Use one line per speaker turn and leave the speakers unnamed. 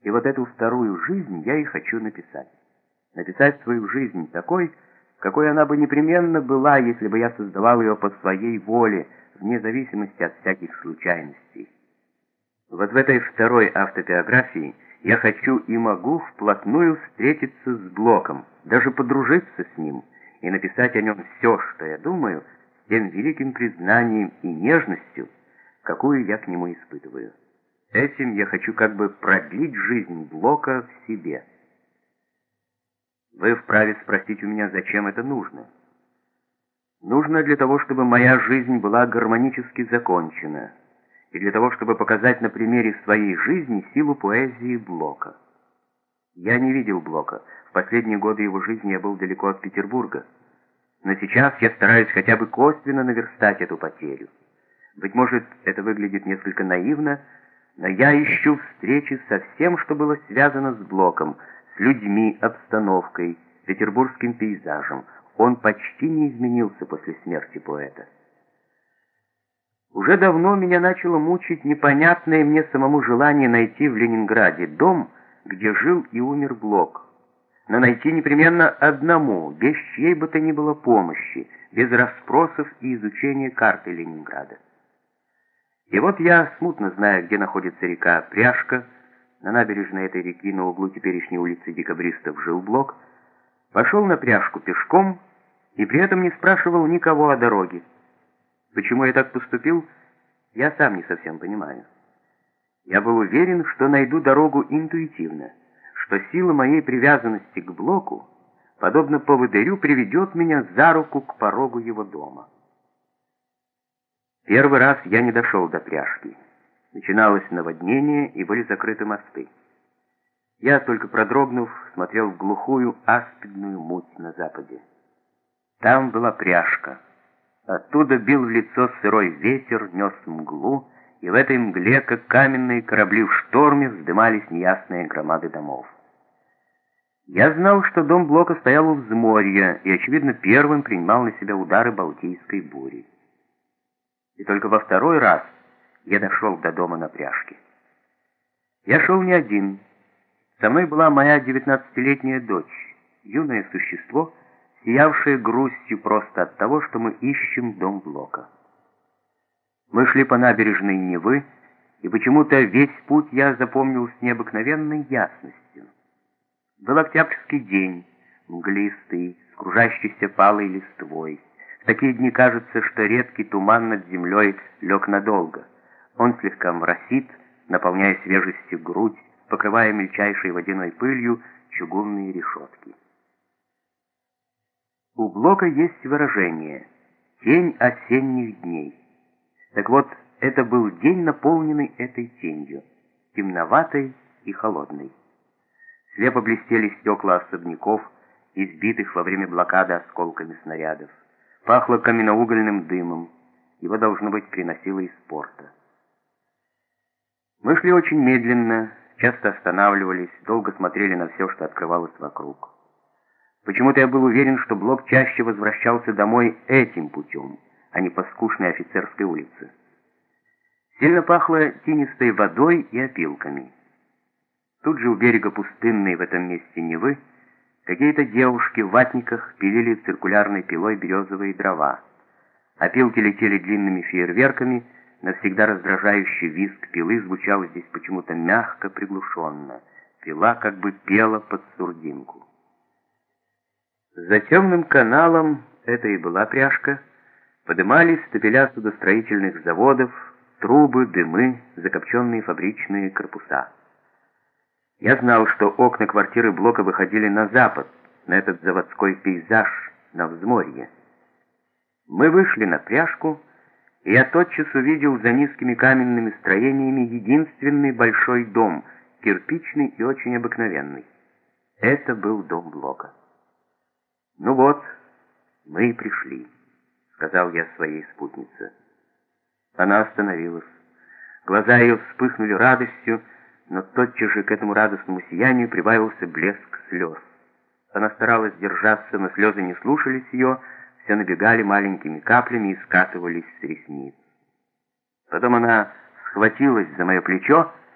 И вот эту вторую жизнь я и хочу написать. Написать свою жизнь такой, какой она бы непременно была, если бы я создавал ее по своей воле, вне зависимости от всяких случайностей. Вот в этой второй автобиографии я хочу и могу вплотную встретиться с Блоком, даже подружиться с ним и написать о нем все, что я думаю, с тем великим признанием и нежностью, какую я к нему испытываю. Этим я хочу как бы продлить жизнь Блока в себе. Вы вправе спросить у меня, зачем это нужно? Нужно для того, чтобы моя жизнь была гармонически закончена, и для того, чтобы показать на примере своей жизни силу поэзии Блока. Я не видел Блока. В последние годы его жизни я был далеко от Петербурга. Но сейчас я стараюсь хотя бы косвенно наверстать эту потерю. Быть может, это выглядит несколько наивно, но я ищу встречи со всем, что было связано с Блоком, с людьми, обстановкой, петербургским пейзажем. Он почти не изменился после смерти поэта. Уже давно меня начало мучить непонятное мне самому желание найти в Ленинграде дом, где жил и умер Блок. Но найти непременно одному, без чьей бы то ни было помощи, без расспросов и изучения карты Ленинграда. И вот я смутно знаю, где находится река Пряжка. На набережной этой реки на углу теперешней улицы Декабристов жил Блок. Пошел на Пряжку пешком и при этом не спрашивал никого о дороге. Почему я так поступил, я сам не совсем понимаю. Я был уверен, что найду дорогу интуитивно, что сила моей привязанности к Блоку, подобно поводырю, приведет меня за руку к порогу его дома. Первый раз я не дошел до Пряжки. Начиналось наводнение, и были закрыты мосты. Я, только продрогнув, смотрел в глухую аспидную муть на западе. Там была Пряжка. Оттуда бил в лицо сырой ветер, нес мглу, и в этой мгле, как каменные корабли в шторме, вздымались неясные громады домов. Я знал, что дом Блока стоял у взморья и, очевидно, первым принимал на себя удары Балтийской бури. И только во второй раз я дошел до дома на Пряжке. Я шел не один. Со мной была моя 19-летняя дочь, юное существо, сиявшее грустью просто от того, что мы ищем дом Блока. Мы шли по набережной Невы, и почему-то весь путь я запомнил с необыкновенной ясностью. Был октябрьский день, мглистый, с кружащейся палой листвой. В такие дни кажется, что редкий туман над землей лег надолго. Он слегка моросит, наполняя свежестью грудь, покрывая мельчайшей водяной пылью чугунные решетки. У Блока есть выражение «тень осенних дней». Так вот, это был день, наполненный этой тенью, темноватой и холодной. Слепо блестели стекла особняков, избитых во время блокады осколками снарядов. Пахло каменноугольным дымом, его, должно быть, приносило из порта. Мы шли очень медленно, часто останавливались, долго смотрели на все, что открывалось вокруг. Почему-то я был уверен, что Блок чаще возвращался домой этим путем, а не по скучной Офицерской улице. Сильно пахло тинистой водой и опилками. Тут же у берега пустынной в этом месте Невы какие-то девушки в ватниках пилили циркулярной пилой березовые дрова. Опилки летели длинными фейерверками, навсегда раздражающий визг пилы звучал здесь почему-то мягко, приглушенно. Пила как бы пела под сурдинку. За темным каналом, это и была Пряжка, подымались стапеля судостроительных заводов, трубы, дымы, закопченные фабричные корпуса. Я знал, что окна квартиры Блока выходили на запад, на этот заводской пейзаж, на взморье. Мы вышли на Пряжку, и я тотчас увидел за низкими каменными строениями единственный большой дом, кирпичный и очень обыкновенный. Это был дом Блока. «Ну вот, мы и пришли», — сказал я своей спутнице. Она остановилась. Глаза ее вспыхнули радостью, но тотчас же к этому радостному сиянию прибавился блеск слез. Она старалась держаться, но слезы не слушались ее, все набегали маленькими каплями и скатывались с ресниц. Потом она схватилась за мое плечо